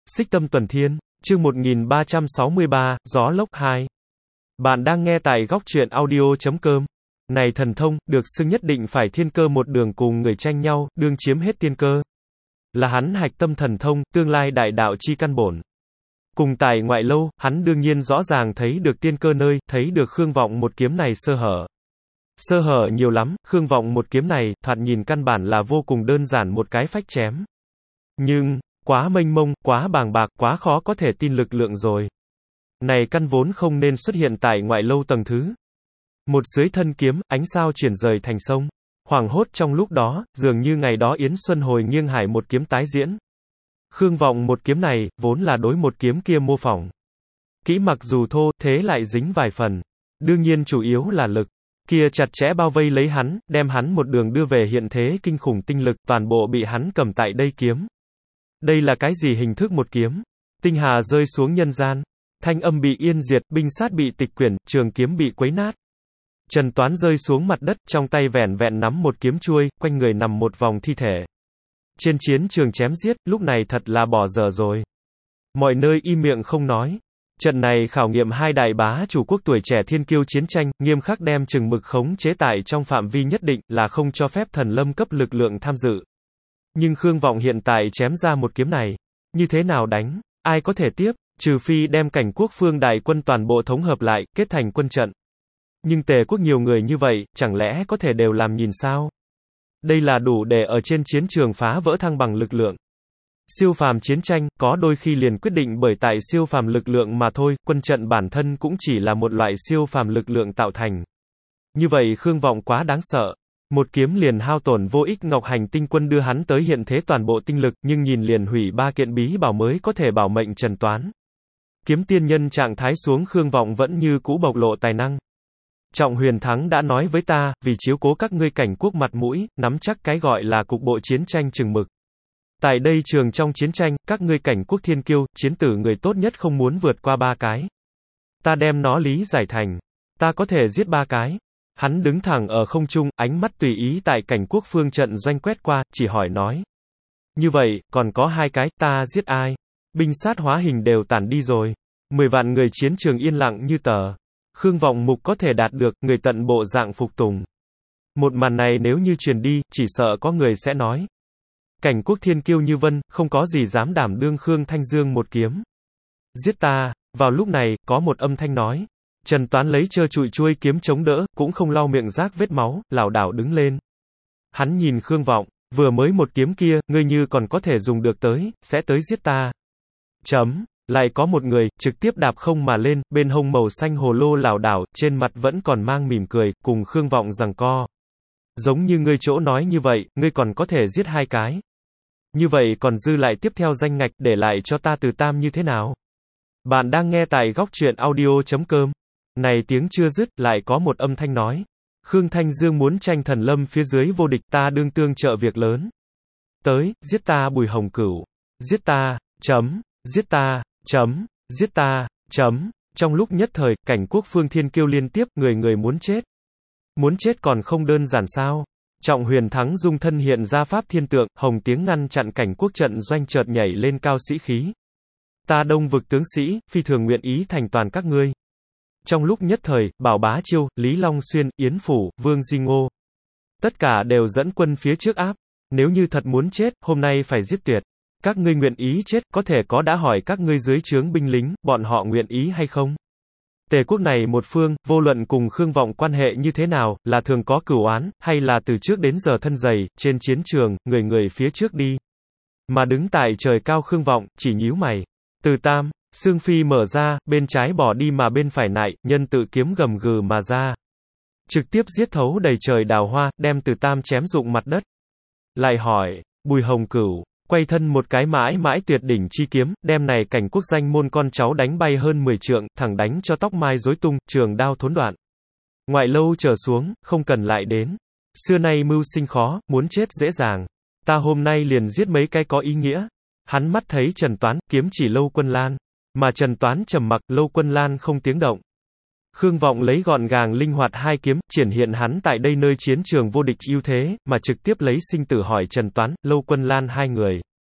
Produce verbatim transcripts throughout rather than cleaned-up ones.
Xích Tâm Tuần Thiên, chương một nghìn ba trăm sáu mươi ba, Gió Lốc hai. Bạn đang nghe tại góc truyện audio.com. Này thần thông, được xưng nhất định phải thiên cơ một đường cùng người tranh nhau, đương chiếm hết tiên cơ. Là hắn hạch tâm thần thông, tương lai đại đạo chi căn bổn. Cùng tại ngoại lâu, hắn đương nhiên rõ ràng thấy được tiên cơ nơi, thấy được Khương Vọng một kiếm này sơ hở. Sơ hở nhiều lắm, Khương Vọng một kiếm này, thoạt nhìn căn bản là vô cùng đơn giản một cái phách chém. Nhưng, quá mênh mông, quá bàng bạc, quá khó có thể tin lực lượng rồi. Này căn vốn không nên xuất hiện tại ngoại lâu tầng thứ. Một dưới thân kiếm, ánh sao chuyển rời thành sông. Hoảng hốt trong lúc đó, dường như ngày đó Yến Xuân hồi nghiêng hải một kiếm tái diễn. Khương Vọng một kiếm này, vốn là đối một kiếm kia mô phỏng. Kỹ mặc dù thô, thế lại dính vài phần. Đương nhiên chủ yếu là lực. Kia chặt chẽ bao vây lấy hắn, đem hắn một đường đưa về hiện thế kinh khủng tinh lực, toàn bộ bị hắn cầm tại đây kiếm. Đây là cái gì hình thức một kiếm? Tinh hà rơi xuống nhân gian. Thanh âm bị yên diệt, binh sát bị tịch quyển, trường kiếm bị quấy nát. Trần Toán rơi xuống mặt đất, trong tay vẻn vẹn nắm một kiếm chuôi, quanh người nằm một vòng thi thể. Trên chiến trường chém giết, lúc này thật là bỏ dở rồi. Mọi nơi im miệng không nói. Trận này khảo nghiệm hai đại bá chủ quốc tuổi trẻ thiên kiêu chiến tranh, nghiêm khắc đem chừng mực khống chế tại trong phạm vi nhất định, là không cho phép thần lâm cấp lực lượng tham dự. Nhưng Khương Vọng hiện tại chém ra một kiếm này. Như thế nào đánh? Ai có thể tiếp? Trừ phi đem cảnh quốc phương đại quân toàn bộ thống hợp lại, kết thành quân trận. Nhưng Tề quốc nhiều người như vậy, chẳng lẽ có thể đều làm nhìn sao? Đây là đủ để ở trên chiến trường phá vỡ thăng bằng lực lượng. Siêu phàm chiến tranh, có đôi khi liền quyết định bởi tại siêu phàm lực lượng mà thôi, quân trận bản thân cũng chỉ là một loại siêu phàm lực lượng tạo thành. Như vậy Khương Vọng quá đáng sợ. Một kiếm liền hao tổn vô ích Ngọc Hành tinh quân đưa hắn tới hiện thế toàn bộ tinh lực, nhưng nhìn liền hủy ba kiện bí bảo mới có thể bảo mệnh Trần Toán. Kiếm tiên nhân trạng thái xuống Khương Vọng vẫn như cũ bộc lộ tài năng. Trọng Huyền Thắng đã nói với ta, vì chiếu cố các ngươi cảnh quốc mặt mũi, nắm chắc cái gọi là cục bộ chiến tranh chừng mực. Tại đây trường trong chiến tranh, các ngươi cảnh quốc thiên kiêu, chiến tử người tốt nhất không muốn vượt qua ba cái. Ta đem nó lý giải thành, ta có thể giết ba cái. Hắn đứng thẳng ở không trung, ánh mắt tùy ý tại cảnh quốc phương trận doanh quét qua, chỉ hỏi nói. Như vậy, còn có hai cái, ta giết ai? Binh sát hóa hình đều tản đi rồi. Mười vạn người chiến trường yên lặng như tờ. Khương Vọng mục có thể đạt được, người tận bộ dạng phục tùng. Một màn này nếu như truyền đi, chỉ sợ có người sẽ nói. Cảnh quốc thiên kiêu như vân, không có gì dám đảm đương Khương Thanh Dương một kiếm. Giết ta. Vào lúc này, có một âm thanh nói. Trần Toán lấy trơ trụi chuôi kiếm chống đỡ, cũng không lau miệng rác vết máu, lảo đảo đứng lên. Hắn nhìn Khương Vọng, vừa mới một kiếm kia, ngươi như còn có thể dùng được tới, sẽ tới giết ta. Chấm. Lại có một người, trực tiếp đạp không mà lên, bên hông màu xanh hồ lô lảo đảo, trên mặt vẫn còn mang mỉm cười, cùng Khương Vọng giằng co. Giống như ngươi chỗ nói như vậy, ngươi còn có thể giết hai cái. Như vậy còn dư lại tiếp theo danh ngạch, để lại cho ta Từ Tam như thế nào? Bạn đang nghe tại góc truyện audio.com. Này tiếng chưa dứt, lại có một âm thanh nói. Khương Thanh Dương muốn tranh thần lâm phía dưới vô địch, ta đương tương trợ việc lớn. Tới, giết ta Bùi Hồng Cửu. Giết ta, chấm, giết ta, chấm, giết ta, chấm. Trong lúc nhất thời, cảnh quốc phương thiên kiêu liên tiếp, người người muốn chết. Muốn chết còn không đơn giản sao? Trọng Huyền Thắng dung thân hiện ra pháp thiên tượng, hồng tiếng ngăn chặn cảnh quốc trận doanh chợt nhảy lên cao sĩ khí. Ta Đông vực tướng sĩ, phi thường nguyện ý thành toàn các ngươi. Trong lúc nhất thời, Bảo Bá Chiêu, Lý Long Xuyên, Yến Phủ, Vương Di Ngô. Tất cả đều dẫn quân phía trước áp. Nếu như thật muốn chết, hôm nay phải giết tuyệt. Các ngươi nguyện ý chết, có thể có đã hỏi các ngươi dưới trướng binh lính, bọn họ nguyện ý hay không? Tề quốc này một phương, vô luận cùng Khương Vọng quan hệ như thế nào, là thường có cửu oán, hay là từ trước đến giờ thân dày, trên chiến trường, người người phía trước đi. Mà đứng tại trời cao Khương Vọng, chỉ nhíu mày. Từ Tam, xương phi mở ra, bên trái bỏ đi mà bên phải nại, nhân tự kiếm gầm gừ mà ra. Trực tiếp giết thấu đầy trời đào hoa, đem Từ Tam chém rụng mặt đất. Lại hỏi, Bùi Hồng Cửu, quay thân một cái mãi mãi tuyệt đỉnh chi kiếm, đem này cảnh quốc danh môn con cháu đánh bay hơn mười trượng, thẳng đánh cho tóc mai rối tung, trường đao thốn đoạn. Ngoại lâu trở xuống, không cần lại đến. Xưa nay mưu sinh khó, muốn chết dễ dàng. Ta hôm nay liền giết mấy cái có ý nghĩa. Hắn mắt thấy Trần Toán, kiếm chỉ Lâu Quân Lan. Mà Trần Toán trầm mặc, Lâu Quân Lan không tiếng động. Khương Vọng lấy gọn gàng linh hoạt hai kiếm, triển hiện hắn tại đây nơi chiến trường vô địch ưu thế, mà trực tiếp lấy sinh tử hỏi Trần Toán, Lâu Quân Lan hai người.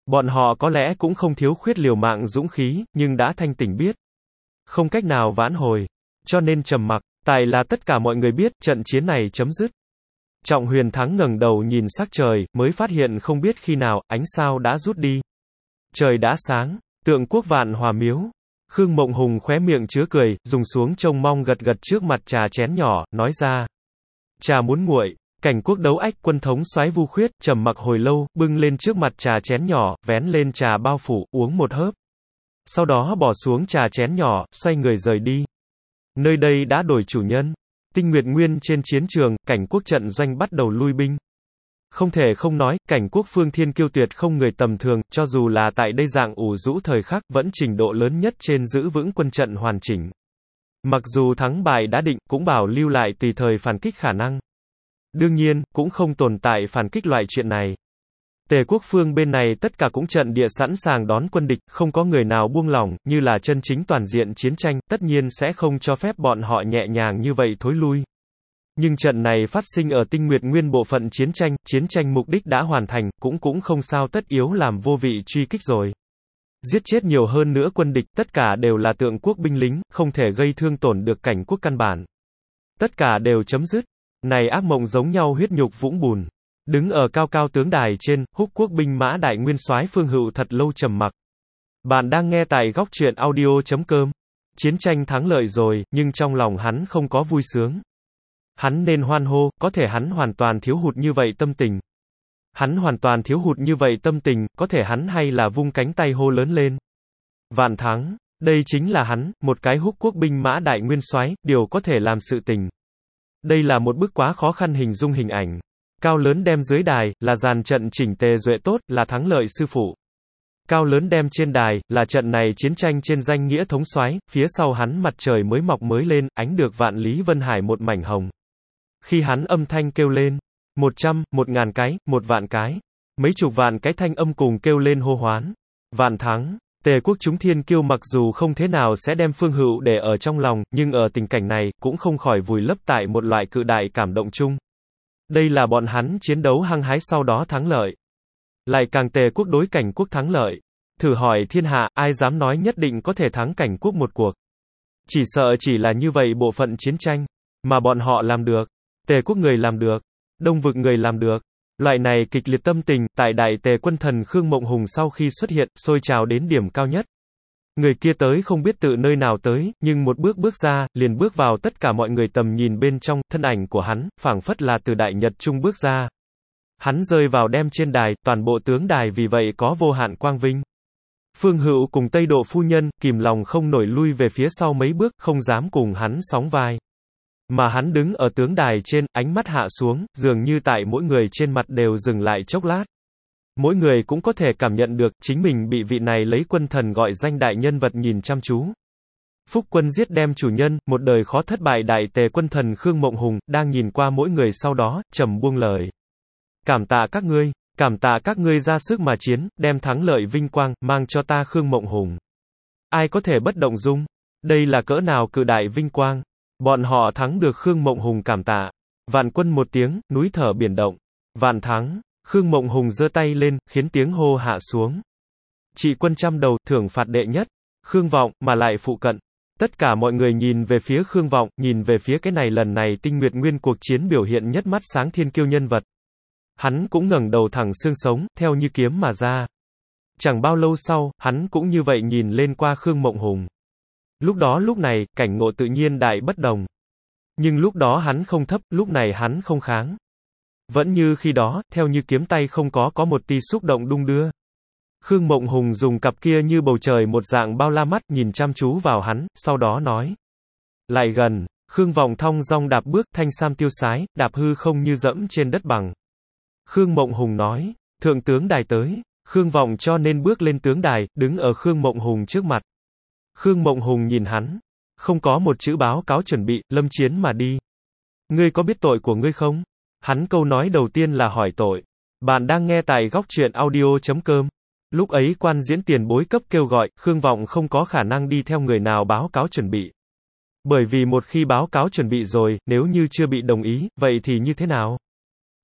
Bọn họ có lẽ cũng không thiếu khuyết liều mạng dũng khí, nhưng đã thanh tỉnh biết. Không cách nào vãn hồi. Cho nên trầm mặc. Tại là tất cả mọi người biết, trận chiến này chấm dứt. Trọng Huyền Thắng ngẩng đầu nhìn sắc trời, mới phát hiện không biết khi nào, ánh sao đã rút đi. Trời đã sáng, Tượng Quốc Vạn Hòa Miếu. Khương Mộng Hùng khóe miệng chứa cười, dùng xuống trông mong gật gật trước mặt trà chén nhỏ, nói ra. Trà muốn nguội. Cảnh Quốc đấu ách quân thống soái Vu Khuyết, trầm mặc hồi lâu, bưng lên trước mặt trà chén nhỏ, vén lên trà bao phủ, uống một hớp. Sau đó bỏ xuống trà chén nhỏ, xoay người rời đi. Nơi đây đã đổi chủ nhân. Tinh Nguyệt Nguyên trên chiến trường, Cảnh Quốc trận doanh bắt đầu lui binh. Không thể không nói, Cảnh Quốc phương thiên kiêu tuyệt không người tầm thường, cho dù là tại đây dạng ủ rũ thời khắc, vẫn trình độ lớn nhất trên giữ vững quân trận hoàn chỉnh. Mặc dù thắng bại đã định, cũng bảo lưu lại tùy thời phản kích khả năng. Đương nhiên, cũng không tồn tại phản kích loại chuyện này. Tề quốc phương bên này tất cả cũng trận địa sẵn sàng đón quân địch, không có người nào buông lỏng, như là chân chính toàn diện chiến tranh, tất nhiên sẽ không cho phép bọn họ nhẹ nhàng như vậy thối lui. Nhưng trận này phát sinh ở Tinh Nguyệt Nguyên bộ phận chiến tranh, chiến tranh mục đích đã hoàn thành, cũng cũng không sao tất yếu làm vô vị truy kích rồi. Giết chết nhiều hơn nữa quân địch, tất cả đều là Tượng Quốc binh lính, không thể gây thương tổn được Cảnh Quốc căn bản. Tất cả đều chấm dứt. Này ác mộng giống nhau huyết nhục vũng bùn. Đứng ở cao cao tướng đài trên, Húc Quốc binh mã đại nguyên soái Phương Hựu thật lâu trầm mặc. Bạn đang nghe tại góc truyện audio chấm com. Chiến tranh thắng lợi rồi, nhưng trong lòng hắn không có vui sướng. Hắn nên hoan hô, có thể hắn hoàn toàn thiếu hụt như vậy tâm tình. Hắn hoàn toàn thiếu hụt như vậy tâm tình, có thể hắn hay là vung cánh tay hô lớn lên. Vạn thắng, đây chính là hắn, một cái Húc Quốc binh mã đại nguyên soái, điều có thể làm sự tình. Đây là một bức quá khó khăn hình dung hình ảnh. Cao lớn đem dưới đài, là dàn trận chỉnh tề duệ tốt, là thắng lợi sư phụ. Cao lớn đem trên đài, là trận này chiến tranh trên danh nghĩa thống soái, phía sau hắn mặt trời mới mọc mới lên, ánh được vạn lý vân hải một mảnh hồng. Khi hắn âm thanh kêu lên, một trăm, một ngàn cái, một vạn cái, mấy chục vạn cái thanh âm cùng kêu lên hô hoán. Vạn thắng. Tề quốc chúng thiên kiêu mặc dù không thế nào sẽ đem Phương Hựu để ở trong lòng, nhưng ở tình cảnh này, cũng không khỏi vùi lấp tại một loại cự đại cảm động chung. Đây là bọn hắn chiến đấu hăng hái sau đó thắng lợi. Lại càng Tề quốc đối Cảnh Quốc thắng lợi. Thử hỏi thiên hạ, ai dám nói nhất định có thể thắng Cảnh Quốc một cuộc. Chỉ sợ chỉ là như vậy bộ phận chiến tranh. Mà bọn họ làm được. Tề quốc người làm được. Đông vực người làm được. Loại này kịch liệt tâm tình, tại đại Tề quân thần Khương Mộng Hùng sau khi xuất hiện, sôi trào đến điểm cao nhất. Người kia tới không biết từ nơi nào tới, nhưng một bước bước ra, liền bước vào tất cả mọi người tầm nhìn bên trong, thân ảnh của hắn, phảng phất là từ đại nhật trung bước ra. Hắn rơi vào đem trên đài, toàn bộ tướng đài vì vậy có vô hạn quang vinh. Phương Hựu cùng Tây Độ phu nhân, kìm lòng không nổi lui về phía sau mấy bước, không dám cùng hắn sóng vai. Mà hắn đứng ở tướng đài trên, ánh mắt hạ xuống, dường như tại mỗi người trên mặt đều dừng lại chốc lát. Mỗi người cũng có thể cảm nhận được, chính mình bị vị này lấy quân thần gọi danh đại nhân vật nhìn chăm chú. Phúc quân giết đem chủ nhân, một đời khó thất bại đại Tề quân thần Khương Mộng Hùng, đang nhìn qua mỗi người sau đó, trầm buông lời. Cảm tạ các ngươi, cảm tạ các ngươi ra sức mà chiến, đem thắng lợi vinh quang, mang cho ta Khương Mộng Hùng. Ai có thể bất động dung? Đây là cỡ nào cự đại vinh quang? Bọn họ thắng được Khương Mộng Hùng cảm tạ. Vạn quân một tiếng, núi thở biển động. Vạn thắng. Khương Mộng Hùng giơ tay lên, khiến tiếng hô hạ xuống. Trị quân trăm đầu, thưởng phạt đệ nhất. Khương Vọng, mà lại phụ cận. Tất cả mọi người nhìn về phía Khương Vọng, nhìn về phía cái này lần này Tinh Nguyệt Nguyên cuộc chiến biểu hiện nhất mắt sáng thiên kiêu nhân vật. Hắn cũng ngẩng đầu thẳng xương sống, theo như kiếm mà ra. Chẳng bao lâu sau, hắn cũng như vậy nhìn lên qua Khương Mộng Hùng. Lúc đó lúc này, cảnh ngộ tự nhiên đại bất đồng. Nhưng lúc đó hắn không thấp, lúc này hắn không kháng. Vẫn như khi đó, theo như kiếm tay không có có một tia xúc động đung đưa. Khương Mộng Hùng dùng cặp kia như bầu trời một dạng bao la mắt nhìn chăm chú vào hắn, sau đó nói. Lại gần, Khương Vọng thong dong đạp bước thanh sam tiêu sái, đạp hư không như dẫm trên đất bằng. Khương Mộng Hùng nói, thượng tướng đài tới, Khương Vọng cho nên bước lên tướng đài, đứng ở Khương Mộng Hùng trước mặt. Khương Mộng Hùng nhìn hắn, không có một chữ báo cáo chuẩn bị, lâm chiến mà đi. Ngươi có biết tội của ngươi không? Hắn câu nói đầu tiên là hỏi tội. Bạn đang nghe tại góc truyện audio chấm com. Lúc ấy quan diễn tiền bối cấp kêu gọi, Khương Vọng không có khả năng đi theo người nào báo cáo chuẩn bị. Bởi vì một khi báo cáo chuẩn bị rồi, nếu như chưa bị đồng ý, vậy thì như thế nào?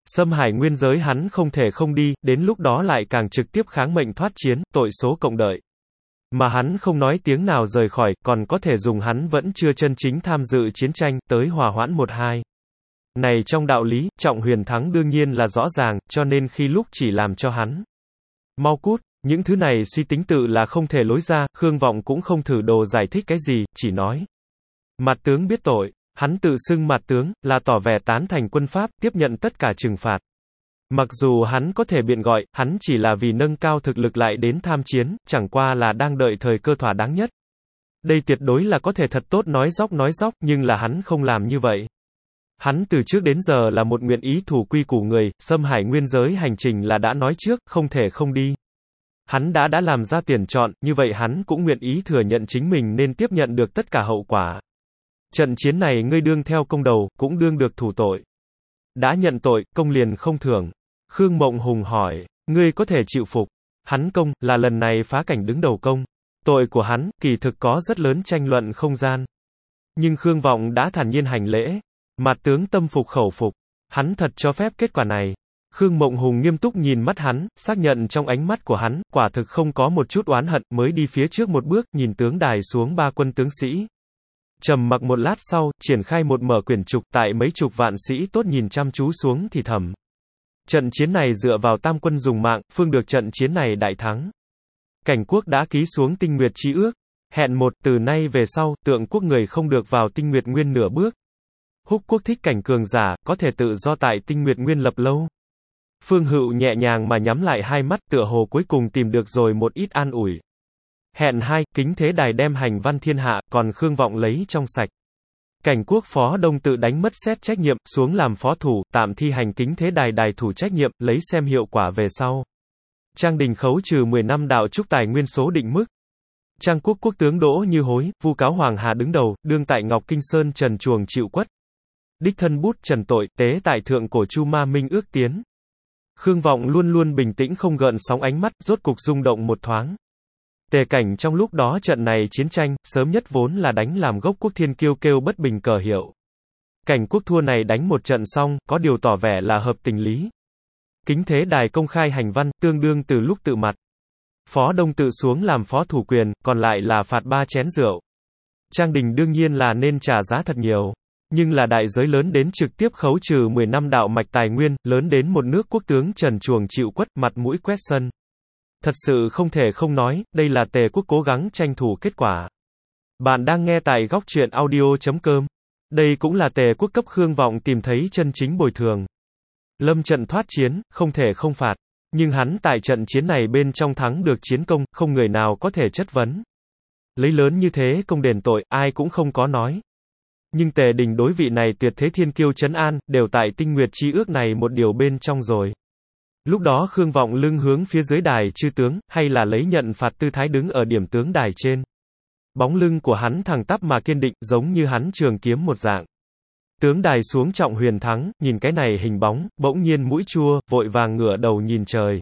Xâm hải nguyên giới hắn không thể không đi, đến lúc đó lại càng trực tiếp kháng mệnh thoát chiến, tội số cộng đợi. Mà hắn không nói tiếng nào rời khỏi, còn có thể dùng hắn vẫn chưa chân chính tham dự chiến tranh, tới hòa hoãn một hai. Này trong đạo lý, Trọng Huyền thắng đương nhiên là rõ ràng, cho nên khi lúc chỉ làm cho hắn mau cút, những thứ này suy tính tự là không thể lối ra, Khương Vọng cũng không thử đồ giải thích cái gì, chỉ nói. Mạt tướng biết tội, hắn tự xưng Mạt tướng, là tỏ vẻ tán thành quân pháp, tiếp nhận tất cả trừng phạt. Mặc dù hắn có thể biện gọi, hắn chỉ là vì nâng cao thực lực lại đến tham chiến, chẳng qua là đang đợi thời cơ thỏa đáng nhất. Đây tuyệt đối là có thể thật tốt nói dóc nói dóc, nhưng là hắn không làm như vậy. Hắn từ trước đến giờ là một nguyện ý thủ quy củ người, xâm hải nguyên giới hành trình là đã nói trước, không thể không đi. Hắn đã đã làm ra tuyển chọn, như vậy hắn cũng nguyện ý thừa nhận chính mình nên tiếp nhận được tất cả hậu quả. Trận chiến này ngươi đương theo công đầu, cũng đương được thủ tội. Đã nhận tội, công liền không thưởng. Khương Mộng Hùng hỏi, ngươi có thể chịu phục. Hắn công, là lần này phá cảnh đứng đầu công. Tội của hắn, kỳ thực có rất lớn tranh luận không gian. Nhưng Khương Vọng đã thản nhiên hành lễ. Mạt tướng tâm phục khẩu phục. Hắn thật cho phép kết quả này. Khương Mộng Hùng nghiêm túc nhìn mắt hắn, xác nhận trong ánh mắt của hắn, quả thực không có một chút oán hận, mới đi phía trước một bước, nhìn tướng đài xuống ba quân tướng sĩ. Trầm mặc một lát sau, triển khai một mở quyển trục, tại mấy chục vạn sĩ tốt nhìn chăm chú xuống thì thầm. Trận chiến này dựa vào tam quân dùng mạng, phương được trận chiến này đại thắng. Cảnh quốc đã ký xuống tinh nguyệt chi ước. Hẹn một, từ nay về sau, tượng quốc người không được vào tinh nguyệt nguyên nửa bước. Húc quốc thích cảnh cường giả, có thể tự do tại tinh nguyệt nguyên lập lâu. Phương Hựu nhẹ nhàng mà nhắm lại hai mắt, tựa hồ cuối cùng tìm được rồi một ít an ủi. Hẹn hai, kính thế đài đem hành văn thiên hạ, còn Khương Vọng lấy trong sạch. Cảnh quốc phó đông tự đánh mất xét trách nhiệm, xuống làm phó thủ, tạm thi hành kính thế đài đài thủ trách nhiệm, lấy xem hiệu quả về sau. Trang Đình khấu trừ mười năm đạo trúc tài nguyên số định mức. Trang quốc quốc tướng Đỗ Như Hối, vu cáo Hoàng Hà đứng đầu, đương tại Ngọc Kinh Sơn trần chuồng chịu quất. Đích thân bút trần tội, tế tại thượng cổ Chu Ma Minh ước tiến. Khương Vọng luôn luôn bình tĩnh không gợn sóng ánh mắt, rốt cục rung động một thoáng. Tề cảnh trong lúc đó trận này chiến tranh, sớm nhất vốn là đánh làm gốc quốc thiên kiêu kêu bất bình cờ hiệu. Cảnh quốc thua này đánh một trận xong, có điều tỏ vẻ là hợp tình lý. Kính thế đài công khai hành văn, tương đương từ lúc tự mặt. Phó đông tự xuống làm phó thủ quyền, còn lại là phạt ba chén rượu. Trang Đình đương nhiên là nên trả giá thật nhiều. Nhưng là đại giới lớn đến trực tiếp khấu trừ mười năm đạo mạch tài nguyên, lớn đến một nước quốc tướng trần chuồng chịu quất, mặt mũi quét sân. Thật sự không thể không nói, đây là Tề quốc cố gắng tranh thủ kết quả. Bạn đang nghe tại góc truyện audio chấm com. Đây cũng là Tề quốc cấp Khương Vọng tìm thấy chân chính bồi thường. Lâm trận thoát chiến, không thể không phạt. Nhưng hắn tại trận chiến này bên trong thắng được chiến công, không người nào có thể chất vấn. Lấy lớn như thế công đền tội, ai cũng không có nói. Nhưng Tề Đình đối vị này tuyệt thế thiên kiêu trấn an, đều tại tinh nguyệt chi ước này một điều bên trong rồi. Lúc đó Khương Vọng lưng hướng phía dưới đài chư tướng, hay là lấy nhận phạt tư thái đứng ở điểm tướng đài trên. Bóng lưng của hắn thẳng tắp mà kiên định, giống như hắn trường kiếm một dạng. Tướng đài xuống Trọng Huyền thắng, nhìn cái này hình bóng, bỗng nhiên mũi chua, vội vàng ngửa đầu nhìn trời.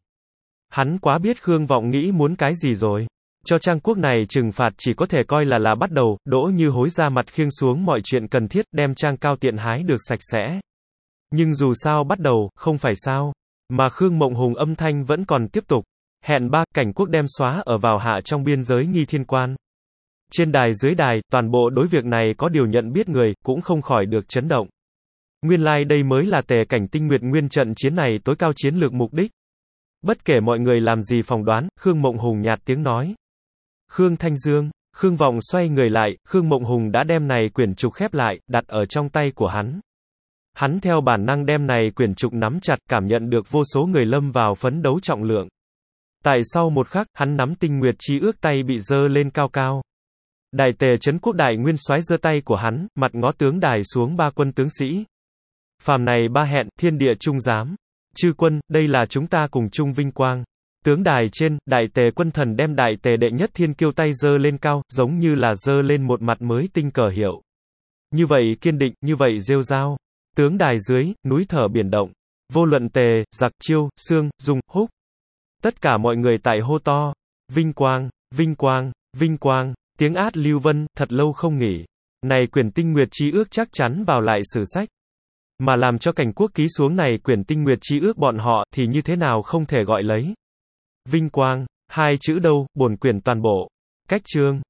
Hắn quá biết Khương Vọng nghĩ muốn cái gì rồi. Cho Trang quốc này trừng phạt chỉ có thể coi là là bắt đầu, Đỗ Như Hối ra mặt khiêng xuống mọi chuyện cần thiết, đem Trang Cao tiện hái được sạch sẽ. Nhưng dù sao bắt đầu, không phải sao. Mà Khương Mộng Hùng âm thanh vẫn còn tiếp tục. Hẹn ba, cảnh quốc đem xóa ở vào hạ trong biên giới nghi thiên quan. Trên đài dưới đài, toàn bộ đối việc này có điều nhận biết người, cũng không khỏi được chấn động. Nguyên lai like đây mới là Tề cảnh tinh nguyệt nguyên trận chiến này tối cao chiến lược mục đích. Bất kể mọi người làm gì phỏng đoán, Khương Mộng Hùng nhạt tiếng nói. Khương Thanh Dương, Khương Vọng xoay người lại, Khương Mộng Hùng đã đem này quyển trục khép lại, đặt ở trong tay của hắn. Hắn theo bản năng đem này quyển trục nắm chặt, cảm nhận được vô số người lâm vào phấn đấu trọng lượng. Tại sau một khắc, hắn nắm tinh nguyệt chi ước tay bị dơ lên cao cao. Đại Tề trấn quốc đại nguyên soái giơ tay của hắn, mặt ngó tướng đài xuống ba quân tướng sĩ. Phàm này ba hẹn, thiên địa trung giám. Chư quân, đây là chúng ta cùng chung vinh quang. Tướng đài trên, Đại Tề quân thần đem Đại Tề đệ nhất thiên kiêu tay giơ lên cao, giống như là giơ lên một mặt mới tinh cờ hiệu. Như vậy kiên định, như vậy rêu rao. Tướng đài dưới, núi thở biển động. Vô luận Tề, Giặc, Chiêu, Xương, Dung, Húc. Tất cả mọi người tại hô to. Vinh quang, vinh quang, vinh quang. Tiếng át lưu vân, thật lâu không nghỉ. Này quyển tinh nguyệt chi ước chắc chắn vào lại sử sách. Mà làm cho cảnh quốc ký xuống này quyển tinh nguyệt chi ước bọn họ, thì như thế nào không thể gọi lấy vinh quang. Hai chữ đâu, bổn quyển toàn bộ. Cách chương